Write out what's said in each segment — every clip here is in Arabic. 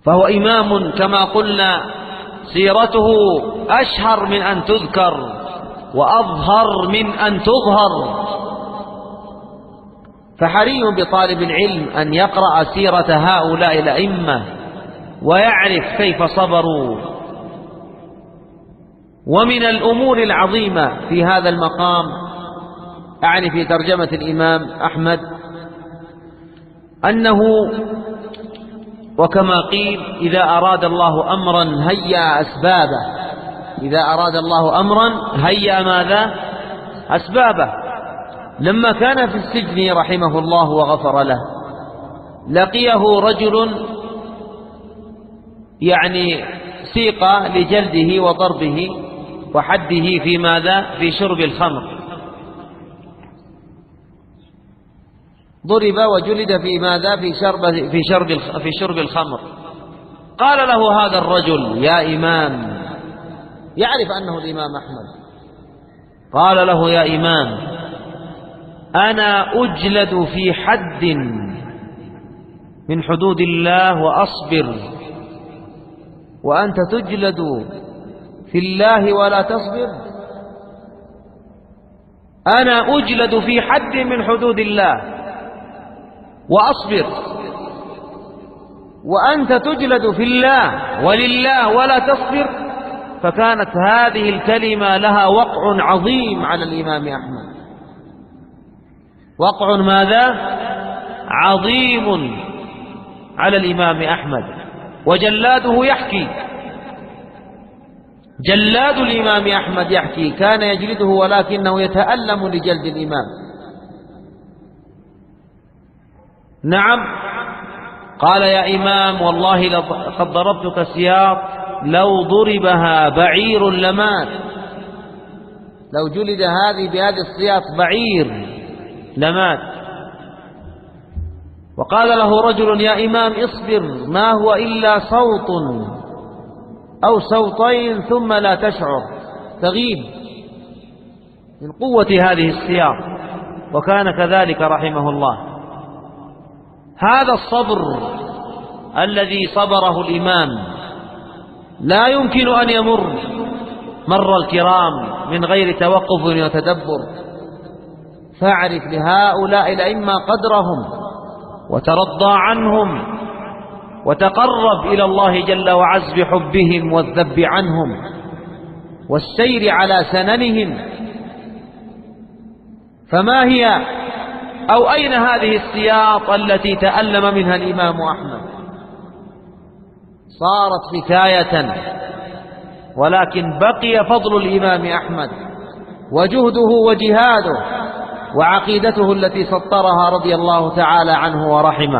فهو إمام كما قلنا سيرته أشهر من أن تذكر وأظهر من أن تظهر، فحري بطالب العلم أن يقرأ سيرة هؤلاء الأئمة ويعرف كيف صبروا. ومن الأمور العظيمة في هذا المقام، أعني في ترجمة الإمام أحمد، أنه وكما قيل إذا أراد الله أمرا هيأ أسبابه، إذا أراد الله أمرا هيأ ماذا؟ أسبابه. لما كان في السجن رحمه الله وغفر له، لقيه رجل يعني سيق لجلده وضربه وحده في ماذا؟ في شرب الخمر، ضرب وجلد في ماذا؟ في شرب الخمر. قال له هذا الرجل يا إمام، يعرف أنه الإمام أحمد، قال له يا إمام أنا أجلد في حد من حدود الله وأصبر، وأنت تجلد في الله ولا تصبر؟ أنا أجلد في حد من حدود الله وأصبر، وأنت تجلد في الله ولله ولا تصبر. فكانت هذه الكلمة لها وقع عظيم على الإمام أحمد، وقع ماذا؟ عظيم على الإمام أحمد. وجلاده يحكي، جلاد الإمام أحمد يحكي كان يجلده ولكنه يتألم لجلد الإمام. نعم، قال يا إمام والله لقد ضربتك سياط لو ضربها بعير لمات، لو جلد هذه بهذه السياط بعير لمات. وقال له رجل يا إمام اصبر، ما هو إلا صوت أو صوتين ثم لا تشعر، تغيب من قوة هذه السياط. وكان كذلك رحمه الله. هذا الصبر الذي صبره الإمام لا يمكن أن يمر مر الكرام من غير توقف وتدبر. فاعرف لهؤلاء الأئمة قدرهم وترضى عنهم وتقرب إلى الله جل وعز بحبهم والذب عنهم والسير على سننهم. فما هي أو أين هذه السياط التي تألم منها الإمام أحمد؟ صارت حكاية، ولكن بقي فضل الإمام أحمد وجهده وجهاده وعقيدته التي سطرها رضي الله تعالى عنه ورحمه.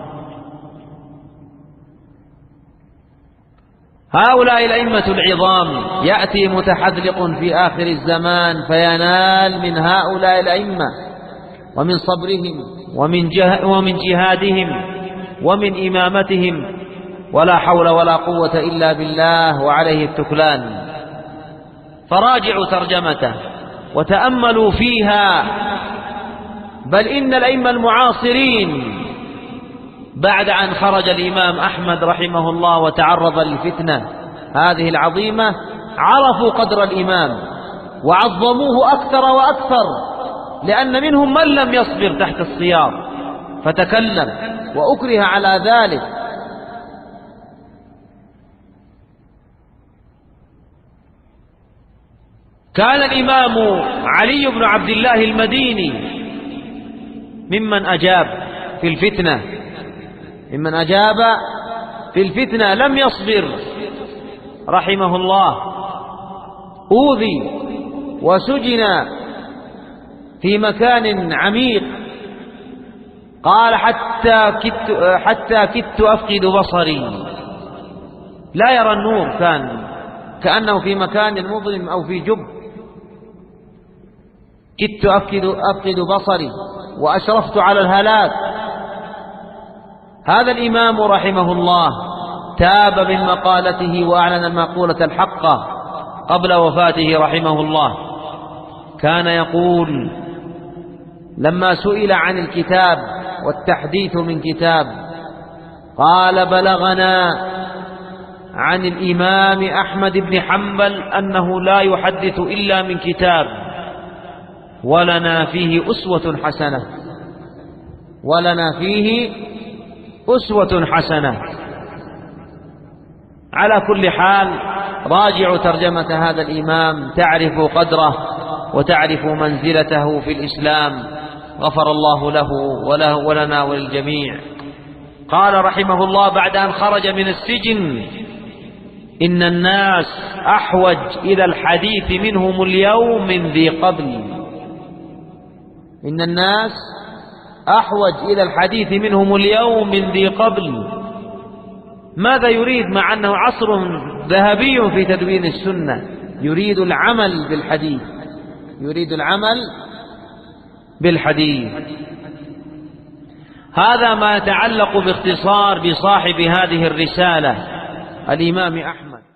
هؤلاء الأئمة العظام يأتي متحذلق في آخر الزمان فينال من هؤلاء الأئمة ومن صبرهم ومن جهادهم ومن إمامتهم، ولا حول ولا قوة إلا بالله وعليه التكلان. فراجعوا ترجمته وتأملوا فيها. بل إن الأئمة المعاصرين بعد أن خرج الإمام أحمد رحمه الله وتعرض للفتنة هذه العظيمة عرفوا قدر الإمام وعظموه أكثر وأكثر، لأن منهم من لم يصبر تحت السياط فتكلم وأكره على ذلك. كان الإمام علي بن عبد الله المديني ممن أجاب في الفتنة، ممن أجاب في الفتنة، لم يصبر رحمه الله، أوذي وسجن في مكان عميق. قال حتى كدت أفقد بصري، لا يرى النور، كان كأنه في مكان مظلم أو في جب. كدت أفقد بصري وأشرفت على الهلاك. هذا الإمام رحمه الله تاب من مقالته وأعلن المقولة الحقة قبل وفاته رحمه الله. كان يقول لما سئل عن الكتاب والتحديث من كتاب، قال بلغنا عن الإمام أحمد بن حنبل أنه لا يحدث إلا من كتاب ولنا فيه أسوة حسنة، ولنا فيه أسوة حسنة. على كل حال راجعوا ترجمة هذا الإمام تعرفوا قدره وتعرفوا منزلته في الإسلام، غفر الله له ولنا وللجميع. قال رحمه الله بعد أن خرج من السجن: إن الناس أحوج إلى الحديث منهم اليوم من ذي قبل. إن الناس أحوج إلى الحديث منهم اليوم من ذي قبل. ماذا يريد؟ مع أنه عصر ذهبي في تدوين السنة، يريد العمل بالحديث، يريد العمل بالحديث. هذا ما يتعلق باختصار بصاحب هذه الرسالة الإمام أحمد.